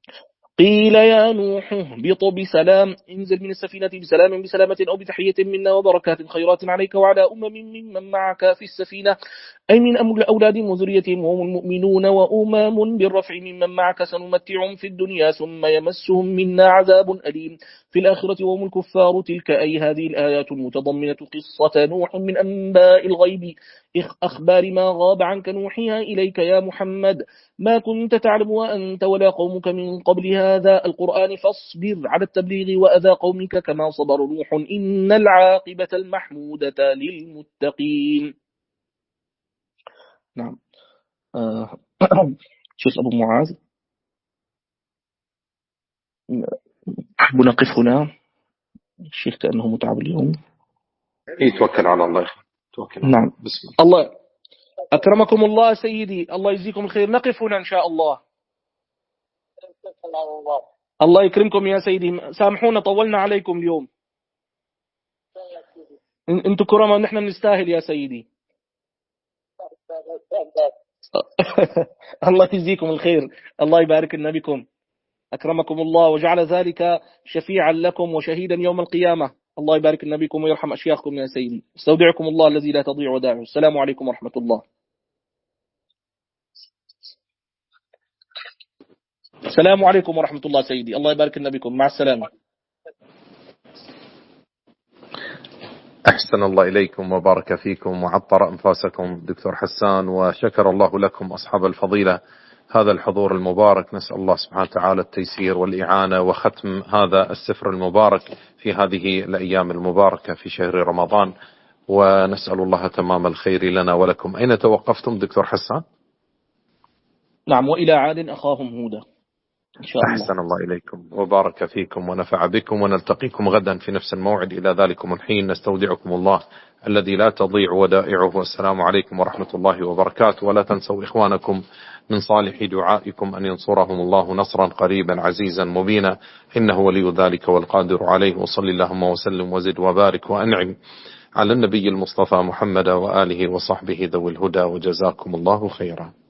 قيل يا نوح اهبط بسلام انزل من السفينة بسلام بسلامة أو بتحية منا وبركات خيرات عليك وعلى أمم ممن معك في السفينة أي من أمر أولاد وذريتهم وهم المؤمنون وأمام بالرفع ممن معك سنمتعهم في الدنيا ثم يمسهم منا عذاب أليم في الآخرة وهم الكفار. تلك أي هذه الآيات المتضمنة قصة نوح من أنباء الغيب أخبار ما غاب عنك نوحيها إليك يا محمد ما كنت تعلم وأنت ولا قومك من قبل هذا القرآن فاصبر على التبليغ وأذى قومك كما صبر نوح إن العاقبة المحمودة للمتقين. نعم آه. شيخ أبو معاذ بنقف هنا. الشيخ كأنه متعب اليوم. يتوكل على الله. توكل. نعم بسم الله. الله أكرمكم الله سيدي الله يجزيكم الخير. نقف هنا إن شاء الله. الله يكرمكم يا سيدي سامحونا طولنا عليكم اليوم. انتم كرما ونحن نستاهل يا سيدي. الله يجزيكم الخير. الله يبارك لنا بكم. أكرمكم الله وجعل ذلك شفيعا لكم وشهيدا يوم القيامة. الله يبارك لنا بكم ويرحم أشياخكم يا سيدي. استودعكم الله الذي لا تضيع ودائعه. السلام عليكم ورحمة الله. السلام عليكم ورحمة الله سيدي. الله يبارك لنا بكم. مع السلامة. أحسن الله إليكم وبارك فيكم وعطر أنفاسكم دكتور حسان وشكر الله لكم أصحاب الفضيلة هذا الحضور المبارك. نسأل الله سبحانه وتعالى التيسير والإعانة وختم هذا السفر المبارك في هذه الأيام المباركة في شهر رمضان ونسأل الله تمام الخير لنا ولكم. أين توقفتم دكتور حسان؟ نعم وإلى عاد أخاهم هودا. إن شاء الله. أحسن الله إليكم وبارك فيكم ونفع بكم، ونلتقيكم غدا في نفس الموعد. إلى ذلكم الحين نستودعكم الله الذي لا تضيع ودائعه. والسلام عليكم ورحمة الله وبركاته. ولا تنسوا إخوانكم من صالح دعائكم أن ينصرهم الله نصرا قريبا عزيزا مبينا، إنه ولي ذلك والقادر عليه. وصل اللهم وسلم وزد وبارك وأنعم على النبي المصطفى محمد وآله وصحبه ذوي الهدى، وجزاكم الله خيرا.